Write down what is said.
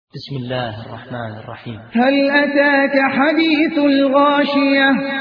بسم الله الرحمن الرحيم. هل أتاك حديث الغاشية